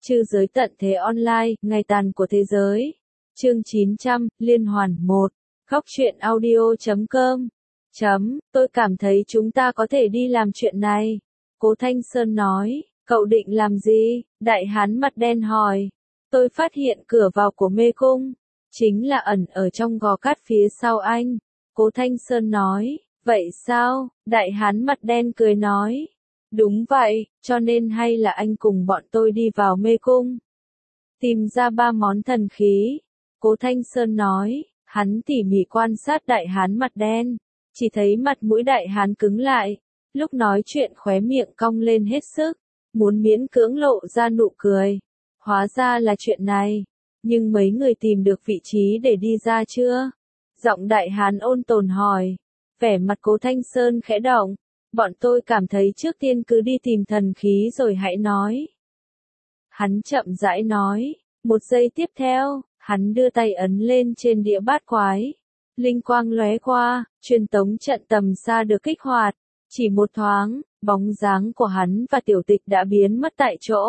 Trư giới tận thế online, ngày tàn của thế giới. Chương 900, liên hoàn 1. Góc truyện audio.com. Tôi cảm thấy chúng ta có thể đi làm chuyện này. Cố Thanh Sơn nói, cậu định làm gì? Đại hán mặt đen hỏi. Tôi phát hiện cửa vào của mê cung, chính là ẩn ở trong gò cát phía sau anh. Cố Thanh Sơn nói, vậy sao? Đại hán mặt đen cười nói. Đúng vậy, cho nên hay là anh cùng bọn tôi đi vào mê cung. Tìm ra 3 món thần khí. Cố Thanh Sơn nói, hắn tỉ mỉ quan sát đại hán mặt đen. Chỉ thấy mặt mũi đại hán cứng lại. Lúc nói chuyện khóe miệng cong lên hết sức. Muốn miễn cưỡng lộ ra nụ cười. Hóa ra là chuyện này. Nhưng mấy người tìm được vị trí để đi ra chưa? Giọng đại hán ôn tồn hỏi. Vẻ mặt Cố Thanh Sơn khẽ động. Bọn tôi cảm thấy trước tiên cứ đi tìm thần khí rồi hãy nói. Hắn chậm rãi nói. Một giây tiếp theo, hắn đưa tay ấn lên trên đĩa bát quái. Linh quang lóe qua, truyền tống trận tầm xa được kích hoạt. Chỉ một thoáng, bóng dáng của hắn và Tiểu Tịch đã biến mất tại chỗ.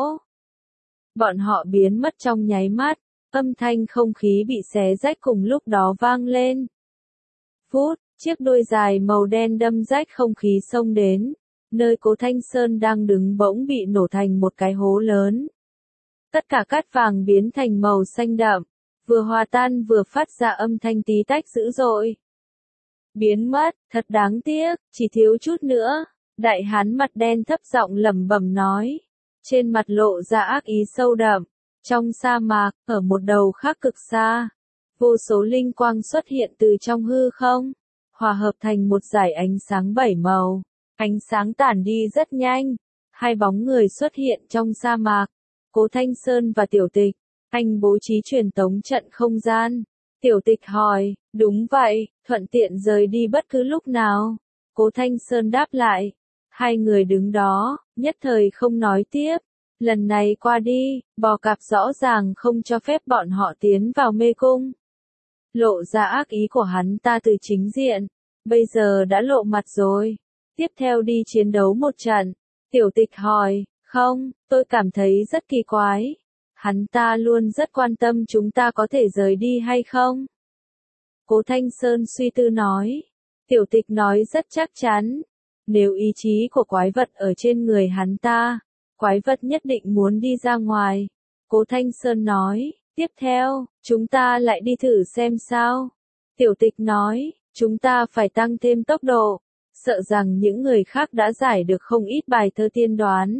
Bọn họ biến mất trong nháy mắt, âm thanh không khí bị xé rách cùng lúc đó vang lên. Phút, chiếc đuôi dài màu đen đâm rách không khí xông đến, nơi Cố Thanh Sơn đang đứng bỗng bị nổ thành một cái hố lớn. Tất cả cát vàng biến thành màu xanh đậm, vừa hòa tan vừa phát ra âm thanh tí tách dữ dội. Biến mất, thật đáng tiếc, chỉ thiếu chút nữa. Đại hán mặt đen thấp giọng lẩm bẩm nói, trên mặt lộ ra ác ý sâu đậm. Trong sa mạc, ở một đầu khác cực xa, vô số linh quang xuất hiện từ trong hư không, hòa hợp thành một dải ánh sáng 7 màu. Ánh sáng tản đi rất nhanh, 2 bóng người xuất hiện trong sa mạc, Cố Thanh Sơn và Tiểu Tịch. Anh bố trí truyền tống trận không gian. Tiểu Tịch hỏi, đúng vậy, thuận tiện rời đi bất cứ lúc nào. Cố Thanh Sơn đáp lại. 2 người đứng đó, nhất thời không nói tiếp. Lần này qua đi, bò cạp rõ ràng không cho phép bọn họ tiến vào mê cung. Lộ ra ác ý của hắn ta từ chính diện, bây giờ đã lộ mặt rồi. Tiếp theo đi chiến đấu một trận. Tiểu Tịch hỏi, không, tôi cảm thấy rất kỳ quái. Hắn ta luôn rất quan tâm chúng ta có thể rời đi hay không. Cố Thanh Sơn suy tư nói. Tiểu Tịch nói rất chắc chắn. Nếu ý chí của quái vật ở trên người hắn ta, quái vật nhất định muốn đi ra ngoài. Cố Thanh Sơn nói, tiếp theo, chúng ta lại đi thử xem sao. Tiểu Tịch nói, chúng ta phải tăng thêm tốc độ, sợ rằng những người khác đã giải được không ít bài thơ tiên đoán.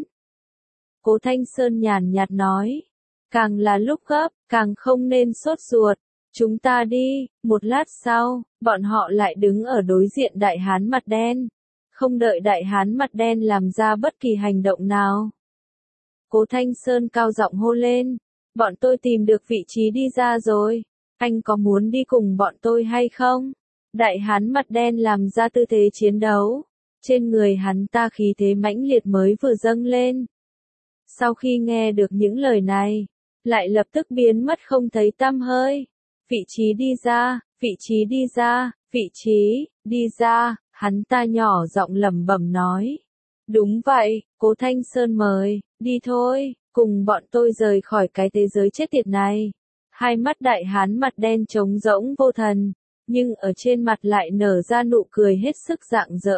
Cố Thanh Sơn nhàn nhạt nói, càng là lúc gấp, càng không nên sốt ruột. Chúng ta đi. Một lát sau, bọn họ lại đứng ở đối diện đại hán mặt đen. Không đợi đại hán mặt đen làm ra bất kỳ hành động nào, Cố Thanh Sơn cao giọng hô lên, bọn tôi tìm được vị trí đi ra rồi, anh có muốn đi cùng bọn tôi hay không? Đại hán mặt đen làm ra tư thế chiến đấu, trên người hắn ta khí thế mãnh liệt mới vừa dâng lên. Sau khi nghe được những lời này, lại lập tức biến mất không thấy tăm hơi. Vị trí đi ra, vị trí đi ra, vị trí đi ra, hắn ta nhỏ giọng lẩm bẩm nói. Đúng vậy, Cố Thanh Sơn mời, đi thôi, cùng bọn tôi rời khỏi cái thế giới chết tiệt này. 2 mắt đại hán mặt đen trống rỗng vô thần, nhưng ở trên mặt lại nở ra nụ cười hết sức rạng rỡ.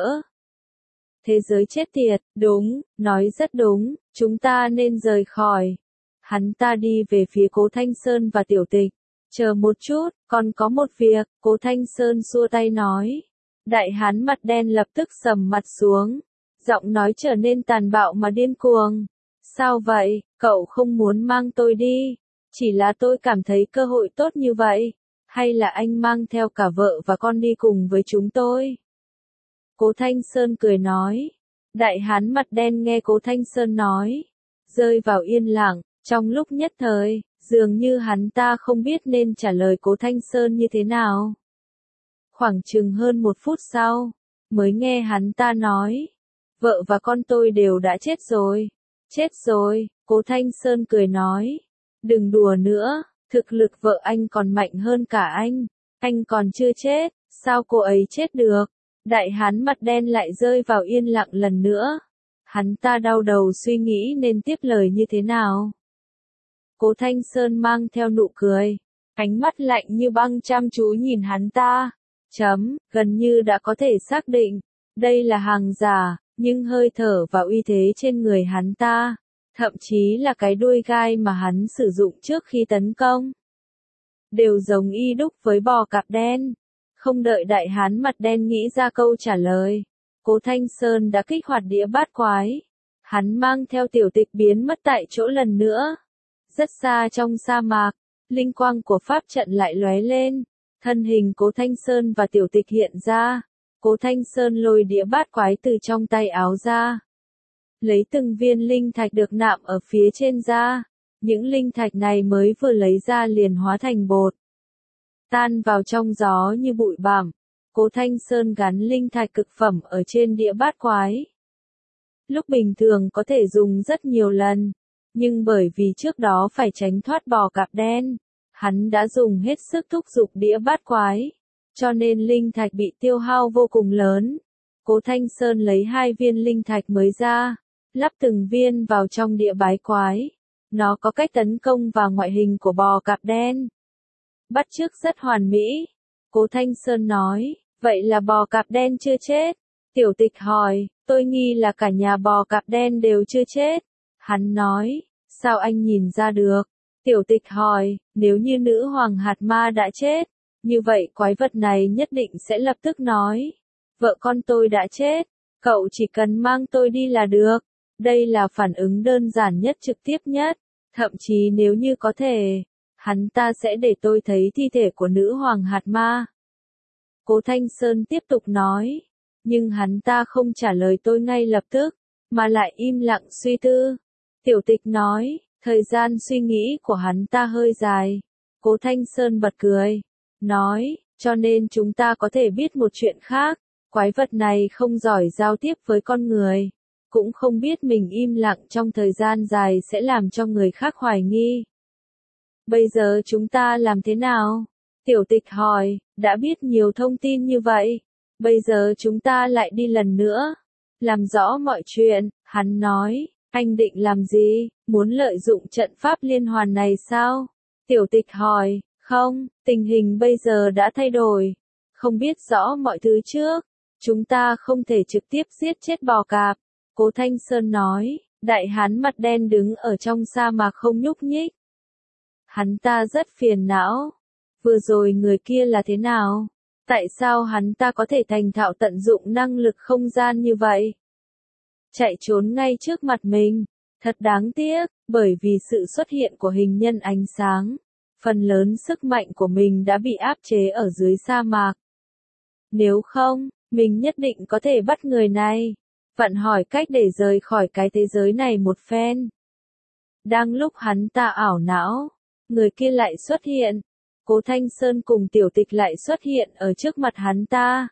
Thế giới chết tiệt, đúng, nói rất đúng, chúng ta nên rời khỏi. Hắn ta đi về phía Cố Thanh Sơn và Tiểu Tịch. Chờ một chút, còn có một việc, Cố Thanh Sơn xua tay nói. Đại hán mặt đen lập tức sầm mặt xuống. Giọng nói trở nên tàn bạo mà điên cuồng. Sao vậy, cậu không muốn mang tôi đi? Chỉ là tôi cảm thấy cơ hội tốt như vậy. Hay là anh mang theo cả vợ và con đi cùng với chúng tôi? Cố Thanh Sơn cười nói. Đại hán mặt đen nghe Cố Thanh Sơn nói, rơi vào yên lặng. Trong lúc nhất thời, dường như hắn ta không biết nên trả lời Cố Thanh Sơn như thế nào. Khoảng chừng hơn 1 phút sau, mới nghe hắn ta nói, vợ và con tôi đều đã chết rồi. Chết rồi, Cố Thanh Sơn cười nói. Đừng đùa nữa, thực lực vợ anh còn mạnh hơn cả anh còn chưa chết, sao cô ấy chết được? Đại hán mặt đen lại rơi vào yên lặng lần nữa. Hắn ta đau đầu suy nghĩ nên tiếp lời như thế nào. Cố Thanh Sơn mang theo nụ cười, ánh mắt lạnh như băng chăm chú nhìn hắn ta. Gần như đã có thể xác định, đây là hàng giả, nhưng hơi thở và uy thế trên người hắn ta, thậm chí là cái đuôi gai mà hắn sử dụng trước khi tấn công, đều giống y đúc với bò cạp đen. Không đợi đại hán mặt đen nghĩ ra câu trả lời, Cố Thanh Sơn đã kích hoạt đĩa bát quái. Hắn mang theo Tiểu Tịch biến mất tại chỗ lần nữa. Rất xa trong sa mạc, linh quang của pháp trận lại lóe lên, thân hình Cố Thanh Sơn và Tiểu Tịch hiện ra. Cố Thanh Sơn lôi đĩa bát quái từ trong tay áo ra, lấy từng viên linh thạch được nạm ở phía trên ra. Những linh thạch này mới vừa lấy ra liền hóa thành bột, tan vào trong gió như bụi bặm. Cố Thanh Sơn gắn linh thạch cực phẩm ở trên đĩa bát quái. Lúc bình thường có thể dùng rất nhiều lần, nhưng bởi vì trước đó phải tránh thoát bò cạp đen, hắn đã dùng hết sức thúc giục đĩa bát quái, cho nên linh thạch bị tiêu hao vô cùng lớn. Cố Thanh Sơn lấy 2 viên linh thạch mới ra, lắp từng viên vào trong đĩa bái quái. Nó có cách tấn công và ngoại hình của bò cạp đen, bắt chước rất hoàn mỹ. Cố Thanh Sơn nói, vậy là bò cạp đen chưa chết? Tiểu Tịch hỏi, tôi nghi là cả nhà bò cạp đen đều chưa chết. Hắn nói, sao anh nhìn ra được? Tiểu Tịch hỏi, nếu như nữ hoàng hạt ma đã chết, như vậy quái vật này nhất định sẽ lập tức nói, vợ con tôi đã chết, cậu chỉ cần mang tôi đi là được. Đây là phản ứng đơn giản nhất, trực tiếp nhất. Thậm chí nếu như có thể, hắn ta sẽ để tôi thấy thi thể của nữ hoàng hạt ma. Cố Thanh Sơn tiếp tục nói, nhưng hắn ta không trả lời tôi ngay lập tức, mà lại im lặng suy tư. Tiểu Tịch nói, thời gian suy nghĩ của hắn ta hơi dài. Cố Thanh Sơn bật cười, nói, cho nên chúng ta có thể biết một chuyện khác, quái vật này không giỏi giao tiếp với con người, cũng không biết mình im lặng trong thời gian dài sẽ làm cho người khác hoài nghi. Bây giờ chúng ta làm thế nào? Tiểu Tịch hỏi, đã biết nhiều thông tin như vậy, bây giờ chúng ta lại đi lần nữa, làm rõ mọi chuyện. Hắn nói, anh định làm gì, muốn lợi dụng trận pháp liên hoàn này sao? Tiểu Tịch hỏi, không, tình hình bây giờ đã thay đổi, không biết rõ mọi thứ trước, chúng ta không thể trực tiếp giết chết bò cạp. Cố Thanh Sơn nói, đại hán mặt đen đứng ở trong sa mạc không nhúc nhích. Hắn ta rất phiền não. Vừa rồi người kia là thế nào? Tại sao hắn ta có thể thành thạo tận dụng năng lực không gian như vậy? Chạy trốn ngay trước mặt mình. Thật đáng tiếc, bởi vì sự xuất hiện của hình nhân ánh sáng, phần lớn sức mạnh của mình đã bị áp chế ở dưới sa mạc. Nếu không, mình nhất định có thể bắt người này. Vặn hỏi cách để rời khỏi cái thế giới này một phen. Đang lúc hắn ta ảo não, người kia lại xuất hiện. Cố Thanh Sơn cùng Tiểu Tịch lại xuất hiện ở trước mặt hắn ta.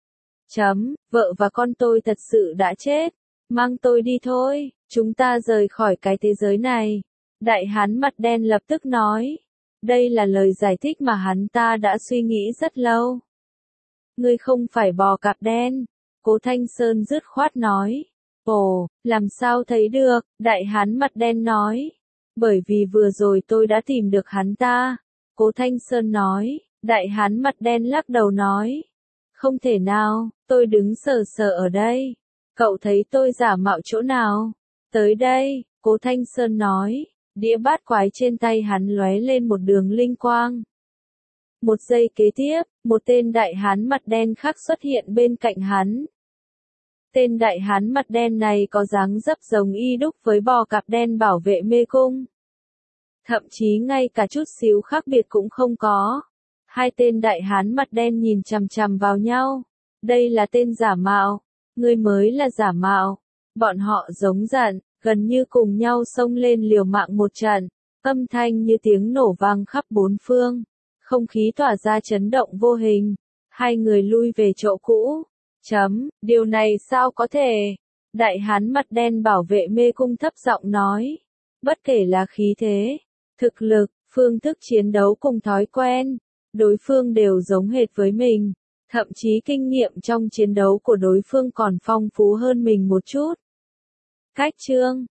Vợ và con tôi thật sự đã chết. Mang tôi đi thôi, chúng ta rời khỏi cái thế giới này. Đại hán mặt đen lập tức nói. Đây là lời giải thích mà hắn ta đã suy nghĩ rất lâu. Ngươi không phải bò cạp đen. Cố Thanh Sơn dứt khoát nói. Ồ, làm sao thấy được, đại hán mặt đen nói. Bởi vì vừa rồi tôi đã tìm được hắn ta. Cố Thanh Sơn nói, đại hán mặt đen lắc đầu nói. Không thể nào, tôi đứng sờ sờ ở đây. Cậu thấy tôi giả mạo chỗ nào? Tới đây, Cố Thanh Sơn nói, đĩa bát quái trên tay hắn lóe lên một đường linh quang. Một giây kế tiếp, một tên đại hán mặt đen khác xuất hiện bên cạnh hắn. Tên đại hán mặt đen này có dáng dấp giống y đúc với bò cạp đen bảo vệ mê cung. Thậm chí ngay cả chút xíu khác biệt cũng không có. Hai tên đại hán mặt đen nhìn chằm chằm vào nhau. Đây là tên giả mạo. Ngươi mới là giả mạo. Bọn họ giống giận, gần như cùng nhau xông lên liều mạng một trận. Âm thanh như tiếng nổ vang khắp bốn phương. Không khí tỏa ra chấn động vô hình. Hai người lui về chỗ cũ. Điều này sao có thể? Đại hán mặt đen bảo vệ mê cung thấp giọng nói. Bất kể là khí thế, thực lực, phương thức chiến đấu cùng thói quen, đối phương đều giống hệt với mình. Thậm chí kinh nghiệm trong chiến đấu của đối phương còn phong phú hơn mình một chút. Cách chương